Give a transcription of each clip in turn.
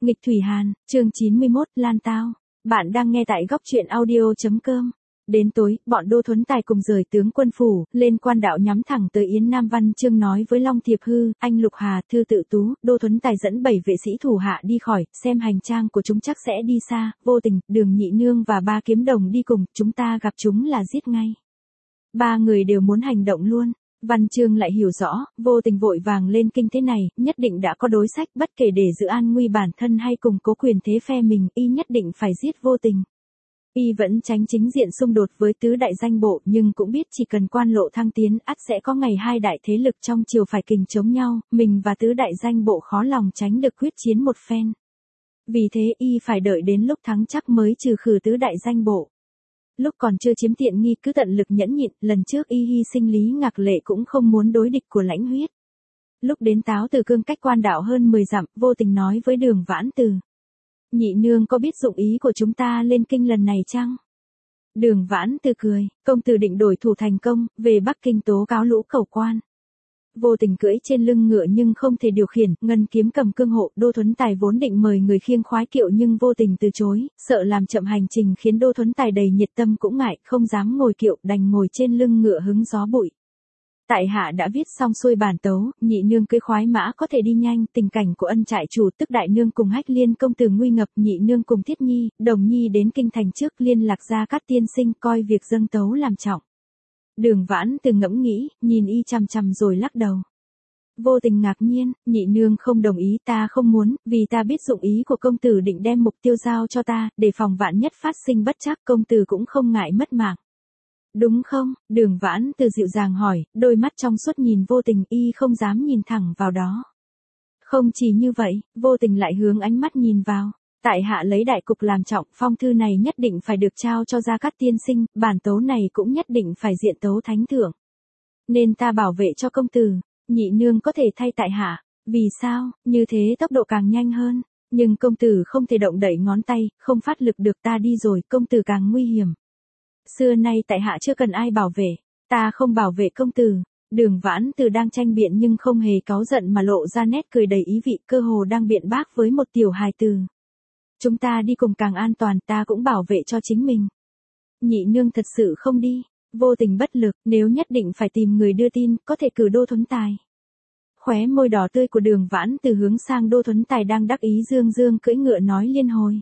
Nghịch Thủy Hàn, chương 91, Lan Tao. Bạn đang nghe tại góc truyện audio.com. Đến tối, bọn Đô Thuấn Tài cùng rời tướng quân phủ, lên quan đạo nhắm thẳng tới Yến Nam Văn Chương nói với Long Thiệp Hư, anh Lục Hà, Thư Tự Tú, Đô Thuấn Tài dẫn 7 vệ sĩ thủ hạ đi khỏi, xem hành trang của chúng chắc sẽ đi xa, Vô Tình, Đường Nhị Nương và ba kiếm đồng đi cùng, chúng ta gặp chúng là giết ngay. Ba người đều muốn hành động luôn. Văn Chương lại hiểu rõ, Vô Tình vội vàng lên kinh thế này, nhất định đã có đối sách, bất kể để giữ an nguy bản thân hay cùng cố quyền thế phe mình, y nhất định phải giết Vô Tình. Y vẫn tránh chính diện xung đột với tứ đại danh bộ, nhưng cũng biết chỉ cần quan lộ thăng tiến, ắt sẽ có ngày hai đại thế lực trong triều phải kình chống nhau, mình và tứ đại danh bộ khó lòng tránh được quyết chiến một phen. Vì thế y phải đợi đến lúc thắng chắc mới trừ khử tứ đại danh bộ. Lúc còn chưa chiếm tiện nghi cứ tận lực nhẫn nhịn, lần trước y hy sinh Lý Ngạc Lệ cũng không muốn đối địch của Lãnh Huyết. Lúc đến Táo Từ Cương cách quan đạo hơn 10 dặm, Vô Tình nói với Đường Vãn Từ. Nhị nương có biết dụng ý của chúng ta lên kinh lần này chăng? Đường Vãn Từ cười, công tử định đổi thủ thành công, về Bắc Kinh tố cáo lũ cầu quan. Vô Tình cưỡi trên lưng ngựa nhưng không thể điều khiển, ngân kiếm cầm cương hộ, Đô Thuấn Tài vốn định mời người khiêng khoái kiệu nhưng Vô Tình từ chối, sợ làm chậm hành trình khiến Đô Thuấn Tài đầy nhiệt tâm cũng ngại, không dám ngồi kiệu, đành ngồi trên lưng ngựa hứng gió bụi. Tại hạ đã viết xong xuôi bản tấu, nhị nương cưỡi khoái mã có thể đi nhanh, tình cảnh của ân trại chủ tức đại nương cùng Hách Liên công tử nguy ngập, nhị nương cùng Thiết Nhi, Đồng Nhi đến kinh thành trước liên lạc Gia Cát tiên sinh coi việc dâng tấu làm trọng. Đường Vãn Từ ngẫm nghĩ, nhìn y chằm chằm rồi lắc đầu. Vô Tình ngạc nhiên, nhị nương không đồng ý, ta không muốn, vì ta biết dụng ý của công tử định đem mục tiêu giao cho ta, để phòng vạn nhất phát sinh bất trắc, công tử cũng không ngại mất mạng. Đúng không? Đường Vãn Từ dịu dàng hỏi, đôi mắt trong suốt nhìn Vô Tình, y không dám nhìn thẳng vào đó. Không chỉ như vậy, Vô Tình lại hướng ánh mắt nhìn vào. Tại hạ lấy đại cục làm trọng, phong thư này nhất định phải được trao cho Gia Cát tiên sinh, bản tấu này cũng nhất định phải diện tấu thánh thượng. Nên ta bảo vệ cho công tử, nhị nương có thể thay tại hạ. Vì sao? Như thế tốc độ càng nhanh hơn. Nhưng công tử không thể động đậy ngón tay, không phát lực được, ta đi rồi, công tử càng nguy hiểm. Xưa nay tại hạ chưa cần ai bảo vệ, ta không bảo vệ công tử. Đường Vãn Từ đang tranh biện nhưng không hề cáu giận mà lộ ra nét cười đầy ý vị, cơ hồ đang biện bác với một tiểu hài tử. Chúng ta đi cùng càng an toàn, ta cũng bảo vệ cho chính mình. Nhị nương thật sự không đi. Vô Tình bất lực, nếu nhất định phải tìm người đưa tin, có thể cử Đô Thuấn Tài. Khóe môi đỏ tươi của Đường Vãn Từ hướng sang Đô Thuấn Tài đang đắc ý dương dương cưỡi ngựa nói liên hồi.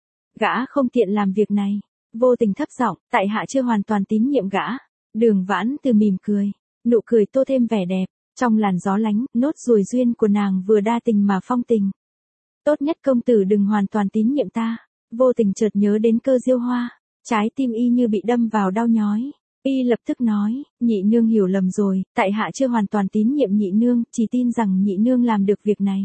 Gã không tiện làm việc này. Vô Tình thấp giọng, tại hạ chưa hoàn toàn tín nhiệm gã. Đường Vãn Từ mỉm cười, nụ cười tô thêm vẻ đẹp, trong làn gió lánh, nốt ruồi duyên của nàng vừa đa tình mà phong tình. Tốt nhất công tử đừng hoàn toàn tín nhiệm ta. Vô Tình chợt nhớ đến Cơ Diêu Hoa, trái tim y như bị đâm vào đau nhói. Y lập tức nói, nhị nương hiểu lầm rồi, tại hạ chưa hoàn toàn tín nhiệm nhị nương, chỉ tin rằng nhị nương làm được việc này.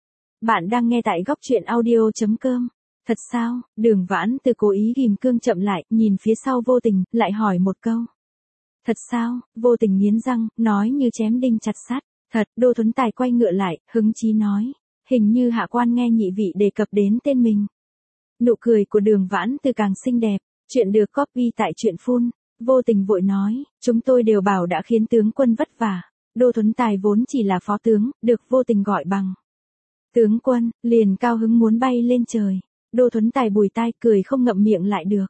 Bạn đang nghe tại góc truyện audio.com. Thật sao? Đường Vãn Từ cố ý ghim cương chậm lại, nhìn phía sau Vô Tình, lại hỏi một câu. Thật sao? Vô Tình nghiến răng, nói như chém đinh chặt sắt. Thật. Đô Thuấn Tài quay ngựa lại, hứng chí nói. Hình như hạ quan nghe nhị vị đề cập đến tên mình. Nụ cười của Đường Vãn Từ càng xinh đẹp. Chuyện được copy tại truyện phun. Vô Tình vội nói, chúng tôi đều bảo đã khiến tướng quân vất vả. Đô Thuấn Tài vốn chỉ là phó tướng, được Vô Tình gọi bằng tướng quân, liền cao hứng muốn bay lên trời. Đô Thuấn Tài bùi tai cười không ngậm miệng lại được.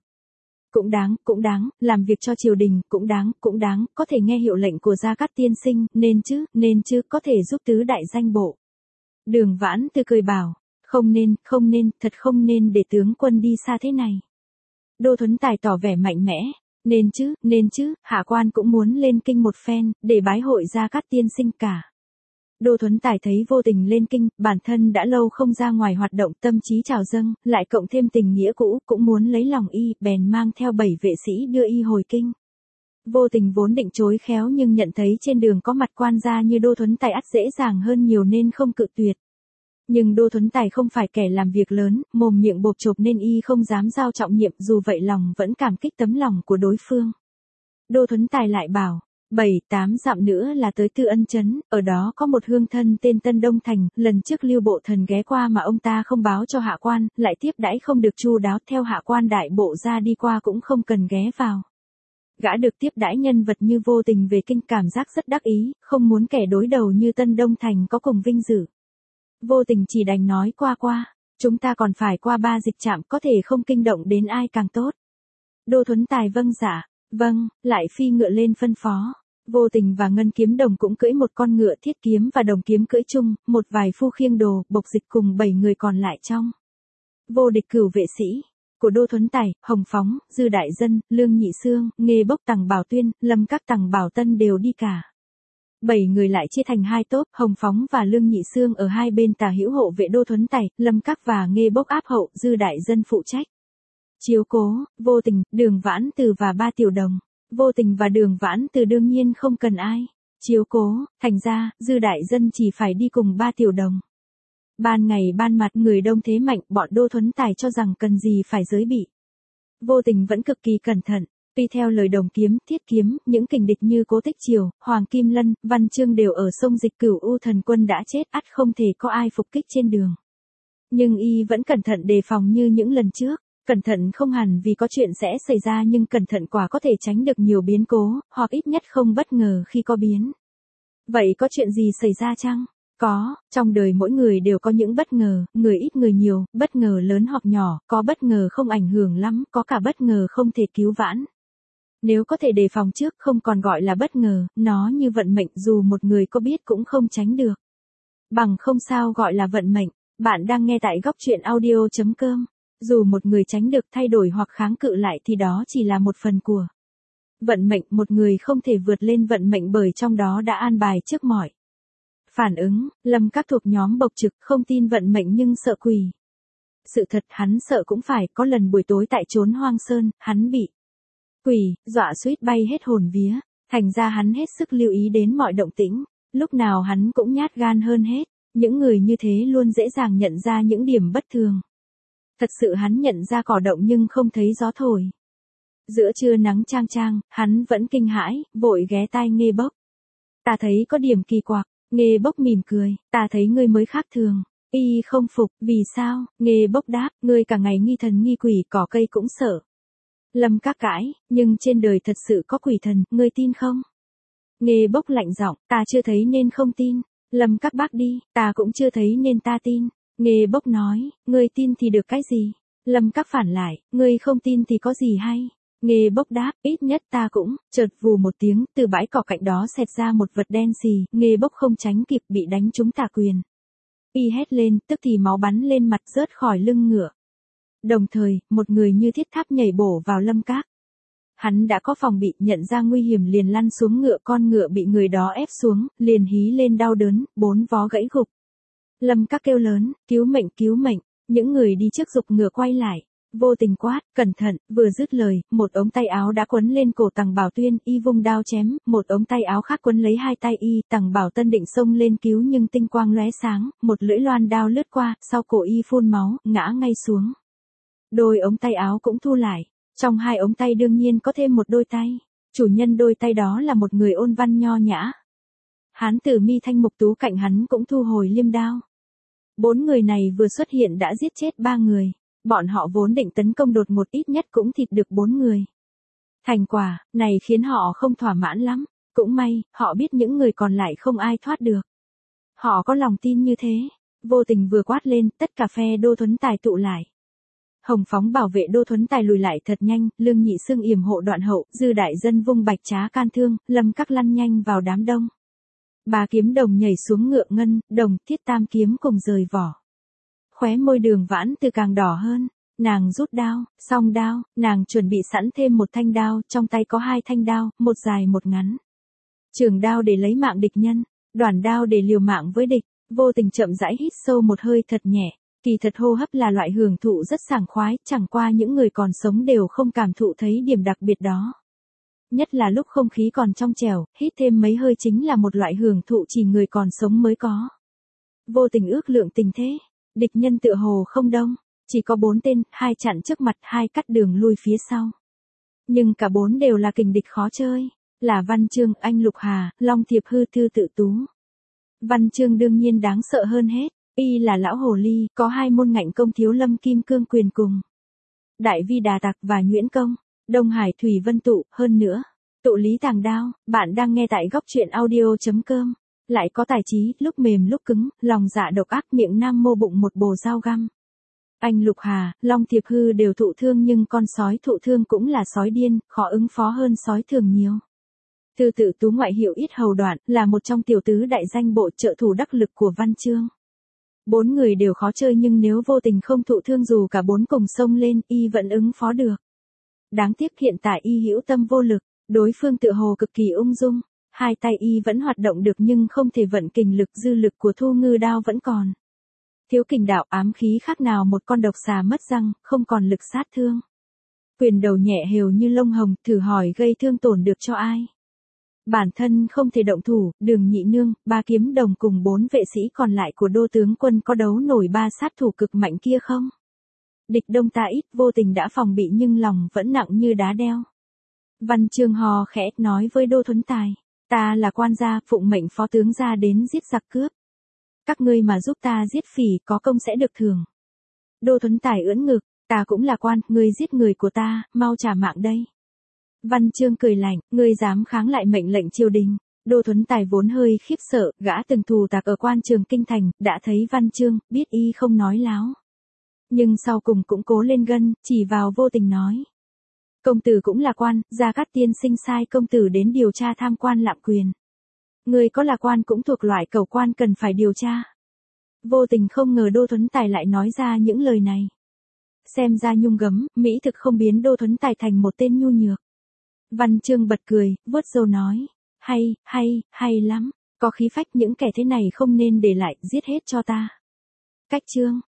Cũng đáng, làm việc cho triều đình, cũng đáng, có thể nghe hiệu lệnh của Gia Cát tiên sinh, nên chứ, có thể giúp tứ đại danh bộ. Đường Vãn Từ cười bảo, không nên, thật không nên để tướng quân đi xa thế này. Đô Thuấn Tài tỏ vẻ mạnh mẽ, nên chứ, hạ quan cũng muốn lên kinh một phen, để bái hội Gia Cát tiên sinh cả. Đô Thuấn Tài thấy Vô Tình lên kinh, bản thân đã lâu không ra ngoài hoạt động, tâm trí trào dâng, lại cộng thêm tình nghĩa cũ, cũng muốn lấy lòng y, bèn mang theo 7 vệ sĩ đưa y hồi kinh. Vô Tình vốn định chối khéo nhưng nhận thấy trên đường có mặt quan gia như Đô Thuấn Tài ắt dễ dàng hơn nhiều nên không cự tuyệt. Nhưng Đô Thuấn Tài không phải kẻ làm việc lớn, mồm miệng bộp chộp nên y không dám giao trọng nhiệm, dù vậy lòng vẫn cảm kích tấm lòng của đối phương. Đô Thuấn Tài lại bảo, 7-8 dặm nữa là tới Tư Ân Trấn, ở đó có một hương thân tên Tân Đông Thành, lần trước Lưu Bộ Thần ghé qua mà ông ta không báo cho hạ quan, lại tiếp đãi không được chu đáo, theo hạ quan đại bộ ra đi qua cũng không cần ghé vào. Gã được tiếp đãi nhân vật như Vô Tình về kinh, cảm giác rất đắc ý, không muốn kẻ đối đầu như Tân Đông Thành có cùng vinh dự. Vô Tình chỉ đành nói qua. Chúng ta còn phải qua 3 dịch trạm, có thể không kinh động đến ai càng tốt. Đô Thuấn Tài vâng dạ, vâng, lại phi ngựa lên phân phó. Vô Tình và Ngân Kiếm Đồng cũng cưỡi một con ngựa, Thiết Kiếm và Đồng Kiếm cưỡi chung, một vài phu khiêng đồ, Bộc Dịch cùng 7 người còn lại trong vô địch cửu vệ sĩ của Đô Thuấn Tài, Hồng Phóng, Dư Đại Dân, Lương Nhị Xương, Nghê Bốc, Tằng Bảo Tuyên, Lâm Các, Tằng Bảo Tân đều đi cả. 7 người lại chia thành 2 tốp, Hồng Phóng và Lương Nhị Xương ở hai bên tả hữu hộ vệ Đô Thuấn Tài, Lâm Các và Nghê Bốc áp hậu, Dư Đại Dân phụ trách chiếu cố. Vô Tình, Đường Vãn Từ và 3 tiểu đồng. Vô Tình và Đường Vãn Từ đương nhiên không cần ai chiếu cố, thành ra, Dư Đại Dân chỉ phải đi cùng 3 tiểu đồng. Ban ngày ban mặt người đông thế mạnh, bọn Đô Thuấn Tài cho rằng cần gì phải giới bị. Vô Tình vẫn cực kỳ cẩn thận, tuy theo lời Đồng Kiếm, Thiết Kiếm, những kình địch như Cố Tích Triều, Hoàng Kim Lân, Văn Chương đều ở sông Dịch Cửu U thần quân đã chết, ắt không thể có ai phục kích trên đường. Nhưng y vẫn cẩn thận đề phòng như những lần trước. Cẩn thận không hẳn vì có chuyện sẽ xảy ra, nhưng cẩn thận quả có thể tránh được nhiều biến cố, hoặc ít nhất không bất ngờ khi có biến. Vậy có chuyện gì xảy ra chăng? Có, trong đời mỗi người đều có những bất ngờ, người ít người nhiều, bất ngờ lớn hoặc nhỏ, có bất ngờ không ảnh hưởng lắm, có cả bất ngờ không thể cứu vãn. Nếu có thể đề phòng trước không còn gọi là bất ngờ, nó như vận mệnh, dù một người có biết cũng không tránh được. Bằng không sao gọi là vận mệnh. Bạn đang nghe tại góc truyện audio.com. Dù một người tránh được thay đổi hoặc kháng cự lại thì đó chỉ là một phần của vận mệnh, một người không thể vượt lên vận mệnh bởi trong đó đã an bài trước mọi phản ứng. Lâm Các thuộc nhóm Bộc Trực, không tin vận mệnh nhưng sợ quỷ. Sự thật hắn sợ cũng phải, có lần buổi tối tại chốn hoang sơn, hắn bị quỷ dọa suýt bay hết hồn vía, thành ra hắn hết sức lưu ý đến mọi động tĩnh, lúc nào hắn cũng nhát gan hơn hết. Những người như thế luôn dễ dàng nhận ra những điểm bất thường. Thật sự hắn nhận ra cỏ động nhưng không thấy gió thổi. Giữa trưa nắng chang chang, hắn vẫn kinh hãi, vội ghé tai Nghê Bốc. Ta thấy có điểm kỳ quặc. Nghê Bốc mỉm cười, ta thấy ngươi mới khác thường. Y không phục, vì sao? Nghê Bốc đáp, ngươi cả ngày nghi thần nghi quỷ, cỏ cây cũng sợ. Lâm Các cãi, nhưng trên đời thật sự có quỷ thần, ngươi tin không? Nghê Bốc lạnh giọng, ta chưa thấy nên không tin. Lâm Các bác đi, ta cũng chưa thấy nên ta tin. Nghê Bốc nói, ngươi tin thì được cái gì? Lâm Các phản lại, ngươi không tin thì có gì hay? Nghê Bốc đáp, ít nhất ta cũng, chợt vù một tiếng, từ bãi cỏ cạnh đó xẹt ra một vật đen xì, Nghê Bốc không tránh kịp bị đánh trúng tả quyền. Y hét lên, tức thì máu bắn lên mặt rớt khỏi lưng ngựa. Đồng thời, một người như thiết tháp nhảy bổ vào Lâm Các. Hắn đã có phòng bị, nhận ra nguy hiểm liền lăn xuống ngựa, con ngựa bị người đó ép xuống, liền hí lên đau đớn, 4 vó gãy gục. Lâm Các kêu lớn, cứu mệnh, cứu mệnh, những người đi trước giục ngựa quay lại. Vô Tình quát, cẩn thận, vừa dứt lời, một ống tay áo đã quấn lên cổ Tằng Bảo Tuyên, y vung đao chém, một ống tay áo khác quấn lấy hai tay y, Tằng Bảo Tân định xông lên cứu nhưng tinh quang lóe sáng, một lưỡi loan đao lướt qua, sau cổ y phun máu, ngã ngay xuống. Đôi ống tay áo cũng thu lại, trong hai ống tay đương nhiên có thêm một đôi tay, chủ nhân đôi tay đó là một người ôn văn nho nhã. Hán tử mi thanh mục tú cạnh hắn cũng thu hồi liêm đao. 4 người này vừa xuất hiện đã giết chết 3 người. Bọn họ vốn định tấn công đột ngột, ít nhất cũng thịt được 4 người. Thành quả, này khiến họ không thỏa mãn lắm. Cũng may, họ biết những người còn lại không ai thoát được. Họ có lòng tin như thế. Vô Tình vừa quát lên, tất cả phe Đô Thuấn Tài tụ lại. Hồng Phóng bảo vệ Đô Thuấn Tài lùi lại thật nhanh, Lương Nhị Xương yểm hộ đoạn hậu, Dư Đại Dân vung bạch trá can thương, Lâm Các lăn nhanh vào đám đông. 3 kiếm đồng nhảy xuống ngựa, Ngân, Đồng, Thiết tam kiếm cùng rời vỏ. Khóe môi Đường Vãn Từ càng đỏ hơn, nàng rút đao, song đao, nàng chuẩn bị sẵn thêm một thanh đao, trong tay có 2 thanh đao, một dài một ngắn. Trường đao để lấy mạng địch nhân, đoản đao để liều mạng với địch. Vô Tình chậm rãi hít sâu một hơi thật nhẹ, kỳ thật hô hấp là loại hưởng thụ rất sảng khoái, chẳng qua những người còn sống đều không cảm thụ thấy điểm đặc biệt đó. Nhất là lúc không khí còn trong trẻo, hít thêm mấy hơi chính là một loại hưởng thụ chỉ người còn sống mới có. Vô Tình ước lượng tình thế. Địch nhân tựa hồ không đông, chỉ có 4 tên, 2 chặn trước mặt, 2 cắt đường lui phía sau. Nhưng cả 4 đều là kình địch khó chơi, là Văn Chương, Anh Lục Hà, Long Thiệp Hư Thư Tự Tú. Văn Chương đương nhiên đáng sợ hơn hết, y là lão hồ ly, có 2 môn ngạnh công Thiếu Lâm Kim Cương Quyền cùng Đại Vi Đà Tặc và Nhuyễn Công, Đông Hải Thủy Vân Tụ, hơn nữa, Tụ Lý Tàng Đao. Bạn đang nghe tại góc truyện audio.com. Lại có tài trí, lúc mềm lúc cứng, lòng dạ độc ác, miệng nam mô bụng một bồ dao găm. Anh Lục Hà, Long Thiệp Hư đều thụ thương nhưng con sói thụ thương cũng là sói điên, khó ứng phó hơn sói thường nhiều. Tư Tự Tú ngoại hiệu Ít Hầu Đoạn, là một trong tiểu tứ đại danh bộ trợ thủ đắc lực của Văn Chương. 4 người đều khó chơi nhưng nếu vô tình không thụ thương dù cả 4 cùng xông lên, y vẫn ứng phó được. Đáng tiếc hiện tại y hữu tâm vô lực, đối phương tựa hồ cực kỳ ung dung, hai tay y vẫn hoạt động được nhưng không thể vận kình lực, dư lực của Thu Ngư đao vẫn còn. Thiếu kình đạo ám khí khác nào một con độc xà mất răng, không còn lực sát thương. Quyền đầu nhẹ hều như lông hồng, thử hỏi gây thương tổn được cho ai. Bản thân không thể động thủ, Đường Nhị Nương, Ba Kiếm Đồng cùng 4 vệ sĩ còn lại của Đô tướng quân có đấu nổi 3 sát thủ cực mạnh kia không? Địch đông ta ít, vô tình đã phòng bị nhưng lòng vẫn nặng như đá đeo. Văn Chương hò khẽ nói với Đô Thuấn Tài, ta là quan gia, phụng mệnh phó tướng gia đến giết giặc cướp. Các ngươi mà giúp ta giết phỉ có công sẽ được thưởng. Đô Thuấn Tài ưỡn ngực, ta cũng là quan, ngươi giết người của ta, mau trả mạng đây. Văn Chương cười lạnh, ngươi dám kháng lại mệnh lệnh triều đình. Đô Thuấn Tài vốn hơi khiếp sợ, gã từng thù tạc ở quan trường kinh thành, đã thấy Văn Chương, biết y không nói láo. Nhưng sau cùng cũng cố lên gân, chỉ vào vô tình nói. Công tử cũng là quan, Gia Cát tiên sinh sai công tử đến điều tra tham quan lạm quyền. Người có là quan cũng thuộc loại cẩu quan cần phải điều tra. Vô tình không ngờ Đô Thuấn Tài lại nói ra những lời này. Xem ra nhung gấm, mỹ thực không biến Đô Thuấn Tài thành một tên nhu nhược. Văn Chương bật cười, vuốt râu nói. Hay lắm, có khí phách, những kẻ thế này không nên để lại, giết hết cho ta. Cách chương.